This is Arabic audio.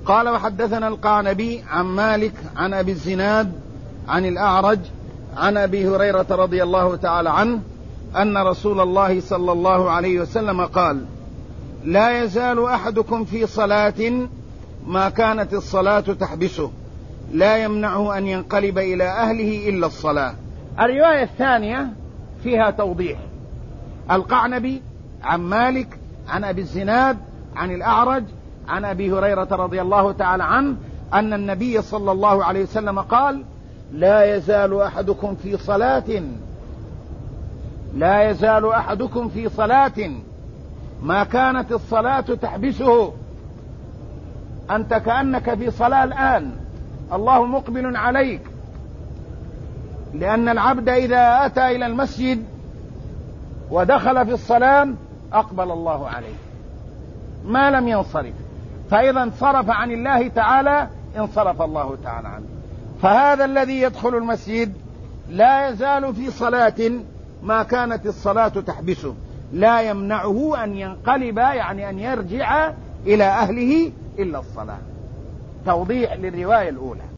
قال وحدثنا القعنبي عن مالك عن أبي الزناد عن الأعرج عن أبي هريرة رضي الله تعالى عنه أن رسول الله صلى الله عليه وسلم قال: لا يزال أحدكم في صلاة ما كانت الصلاة تحبسه لا يمنعه أن ينقلب إلى أهله إلا الصلاة. الرواية الثانية فيها توضيح. القعنبي عن مالك عن أبي الزناد عن الأعرج عن أبي هريرة رضي الله تعالى عنه أن النبي صلى الله عليه وسلم قال: لا يزال أحدكم في صلاة ما كانت الصلاة تحبسه. أنت كأنك في صلاة الآن، الله مقبل عليك، لأن العبد إذا أتى إلى المسجد ودخل في الصلاة أقبل الله عليه ما لم ينصرف، فإذا انصرف عن الله تعالى انصرف الله تعالى عنه. فهذا الذي يدخل المسجد لا يزال في صلاة ما كانت الصلاة تحبسه لا يمنعه أن ينقلب، يعني أن يرجع إلى أهله إلا الصلاة. توضيح للرواية الأولى.